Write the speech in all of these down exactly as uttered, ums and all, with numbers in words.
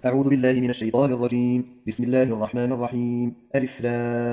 أعوذ بالله من الشيطان الرجيم. بسم الله الرحمن الرحيم. ألف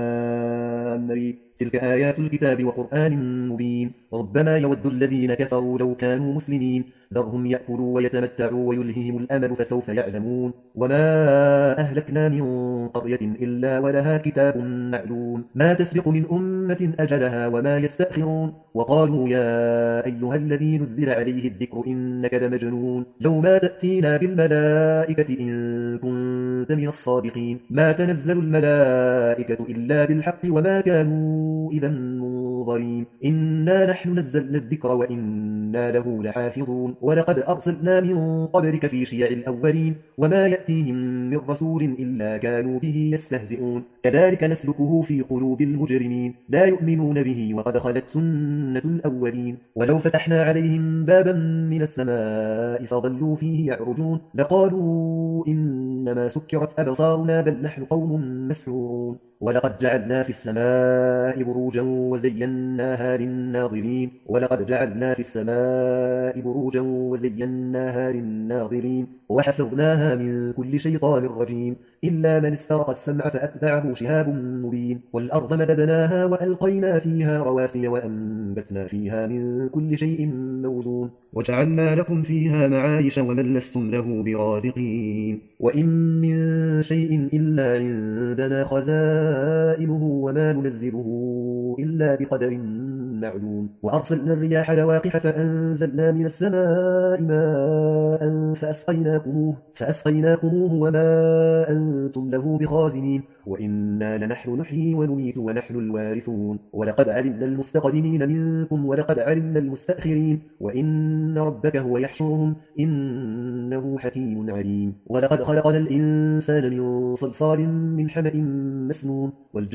لام ر. تلك آيات الكتاب وقرآن مبين. ربما يود الذين كفروا لو كانوا مسلمين ذرهم يأكلوا ويتمتعوا ويلههم الأمل فسوف يعلمون. وما أهلكنا من قرية إلا ولها كتاب معلوم ما تسبق من أمة أجلها وما يستأخرون. وقالوا يا أيها الذي نزل عليه الذكر إنك لمجنون لو ما تأتينا بالملائكة إن كنت من الصادقين. ما تنزل الملائكة إلا بالحق وما كانوا إذا منظرين. إنا نحن نزلنا الذكر وإنا له لحافظون. ولقد أرسلنا من قبلك في شيع الأولين وما يأتيهم من رسول إلا كانوا به يستهزئون. كذلك نسلكه في قلوب المجرمين لا يؤمنون به وقد خلت سنة الأولين. ولو فتحنا عليهم بابا من السماء فظلوا فيه يعرجون لقالوا إنما سكرت أبصارنا بل نحن قوم مسحورون. ولقد جعلنا في السماء بروجا وزيناها للناظرين ولقد جعلنا في السماء بروجا وزيناها للناظرين وحفظناها من كل شيطان رجيم إلا من استرق السمع فأتبعه شهاب مبين. والأرض مددناها وألقينا فيها رواسي وأنبتنا فيها من كل شيء موزون وجعلنا لكم فيها معايش ومن لستم له برازقين. وإن من شيء إلا عندنا خزائنه وما ننزله إلا بقدر معلوم. وأرسلنا الرياح لواقح فأنزلنا من السماء ماء فأسقيناكموه, فأسقيناكموه وما أنتم له بخازنين. وإنا لنحن نحيي ونميت ونحن الوارثون. ولقد علمنا المستقدمين منكم ولقد علمنا المستأخرين وإن ربك هو يحشرهم إنه حكيم عليم. ولقد خلقنا الإنسان من صلصال من حمأ مسنون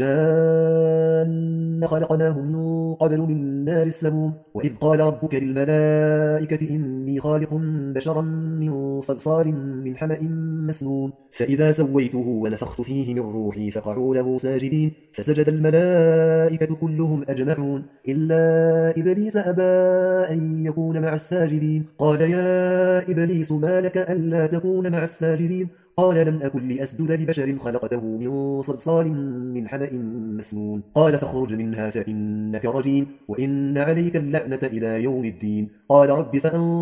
والجان خلقناه من قبل من نار السموم. وإذ قال ربك للملائكة إني خالق بشرا من صلصال من حمأ مسنون فإذا سويته ونفخت فيه من روحي فقعوا له ساجدين فسجد الملائكة كلهم أجمعون إلا إبليس أبى أن يكون مع الساجدين. قال يا إبليس ما لك ألا تكون مع الساجدين؟ قال لم أكن لأسجد لبشر خلقته من صلصال من حمأ مسنون. قال فاخرج منها فإنك رجيم وإن عليك اللعنة إلى يوم الدين. قال رب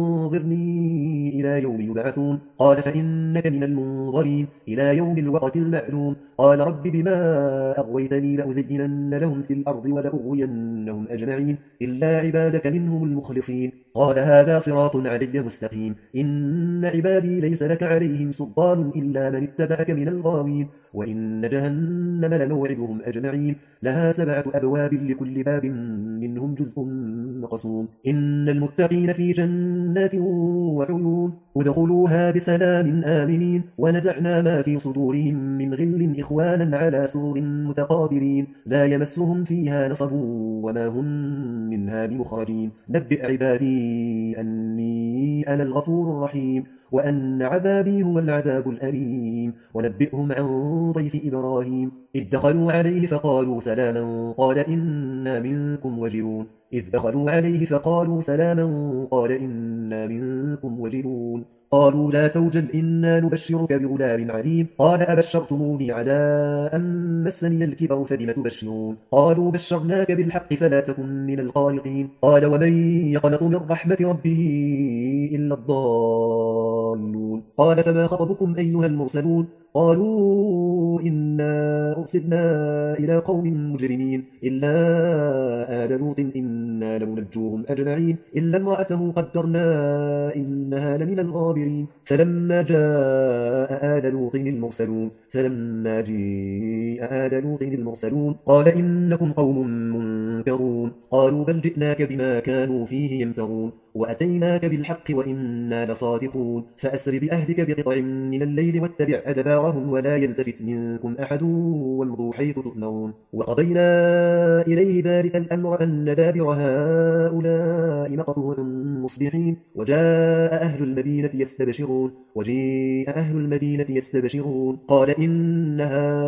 فأنظرني إلى يوم يبعثون. قال فإنك من المنظرين إلى يوم الوقت المعلوم. قال رب بما أغويتني لأزينن لهم في الأرض ولأغوينهم أجمعين إلا عبادك منهم المخلصين. قال هذا صراط علي مستقيم إن عبادي ليس لك عليهم سلطان إلا من اتبعك من الغاوين. وإن جهنم لموعدهم أجمعين لها سبعة أبواب لكل باب منهم جزء مقسوم. إن المتقين في جنات وعيون ادخلوها بسلام آمنين. ونزعنا ما في صدورهم من غل إخوانا على سرر متقابلين لا يمسهم فيها نصب وما هم منها بمخرجين. نبئ عبادي أني أنا الغفور الرحيم وأن عذابي هو العذاب الأليم. ونبئهم عن ضيف إبراهيم إذ دخلوا عليه فقالوا سلاما قال إنا منكم وجلون. إذ دخلوا عليه فقالوا سلاما قال إنا منكم وجلون. قالوا لا توجل إنا نبشرك بغلام عليم. قال أبشرتموني على أن مسني الكبر فبم تبشرون؟ قالوا بشرناك بالحق فلا تكن من القانطين. قال ومن يقنط من رحمة ربه إلا الضالون. قال فما خطبكم أيها المرسلون؟ قالوا إنا أرسلنا إلى قوم مجرمين إلا آل لوط إنا لمنجوهم أجمعين إلا امرأته قدرنا إنها لمن الغابرين. فلما جاء آل لوط المرسلون فلما جاء آل لوط المرسلون قال إنكم قوم منكرون. قالوا بل جئناك بما كانوا فيه يمترون وأتيناك بالحق وإنا لصادقون. فأسر بأهلك بقطع من الليل واتبع أدبارهم ولا يلتفت منكم أحد وامضوا حيث تؤمرون. وقضينا إليه ذلك الأمر أن دابر هؤلاء مقطوع مصبحين. وجاء أهل المدينة يستبشرون وجيء أهل المدينة يستبشرون قال إن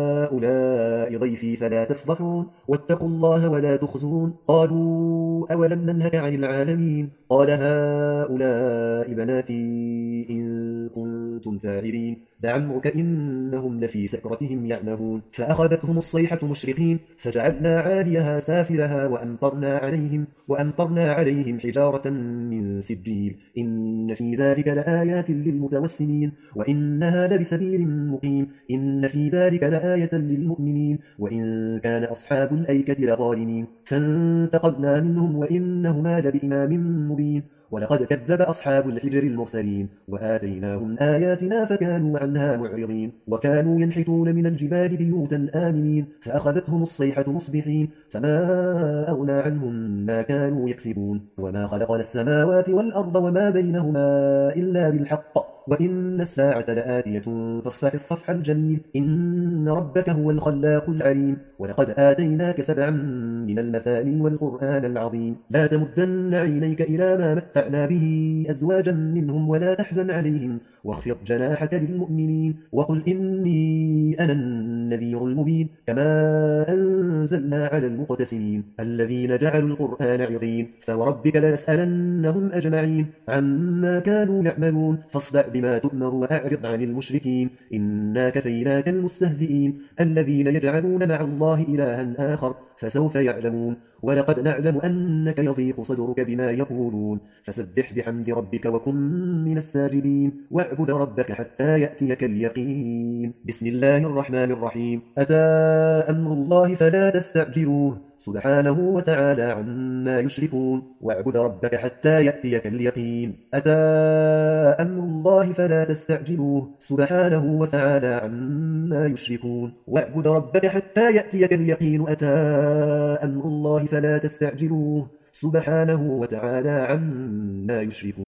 هؤلاء ضيفي فلا تفضحون واتقوا الله ولا تخزون. قالوا أولم ننهك عن العالمين؟ قال هؤلاء بناتي إن كنتم كنتم فاعلين لعمرك إنهم لفي سكرتهم يعمهون فأخذتهم الصيحة مشرقين فجعلنا عاليها سافلها وأمطرنا عليهم, وأمطرنا عليهم حجارة من سجيل إن في ذلك لآيات للمتوسمين وإنها لبسبيل مقيم إن في ذلك لآية للمؤمنين وإن كان أصحاب الأيكة لظالمين فانتقمنا منهم وإنهما لبإمام مبين ولقد كذب أصحاب الحجر المرسلين وآتيناهم آياتنا فكانوا عنها معرضين وكانوا ينحتون من الجبال بيوتا آمنين فأخذتهم الصيحة مصبحين فما أغنى عنهم ما كانوا يكسبون وما خلقنا السماوات والأرض وما بينهما إلا بالحق وإن الساعة لآتية فاصفح الصفح الجميل إن ربك هو الخلاق العليم ولقد آتيناك سبعا من المثاني والقرآن العظيم لا تمدن عينيك إلى ما متعنا به أزواجا منهم ولا تحزن عليهم واخفض جناحك للمؤمنين وقل إني أنا النذير المبين كما أنزلنا على المقتسمين الذين جعلوا القرآن عظيم فوربك لنسألنهم أجمعين عما كانوا يعملون فاصدع بما تؤمر وأعرض عن المشركين إنا كفيناك المستهزئين الذين يجعلون مع الله إلها آخر فسوف يعلمون ولقد نعلم أنك يضيق صدرك بما يقولون فسبح بحمد ربك وكن من الساجدين واعبد ربك حتى يأتيك اليقين بسم الله الرحمن الرحيم أتى أمر الله فلا تستعجلوه سبحانه وتعالى عما يشركون واعبد ربك حتى يأتيك اليقين أتى أمر الله فلا تستعجلوه سبحانه وتعالى عما يشركون واعبد ربك حتى يأتيك اليقين أتى أمر الله فلا تستعجلوه سبحانه وتعالى عما يشركون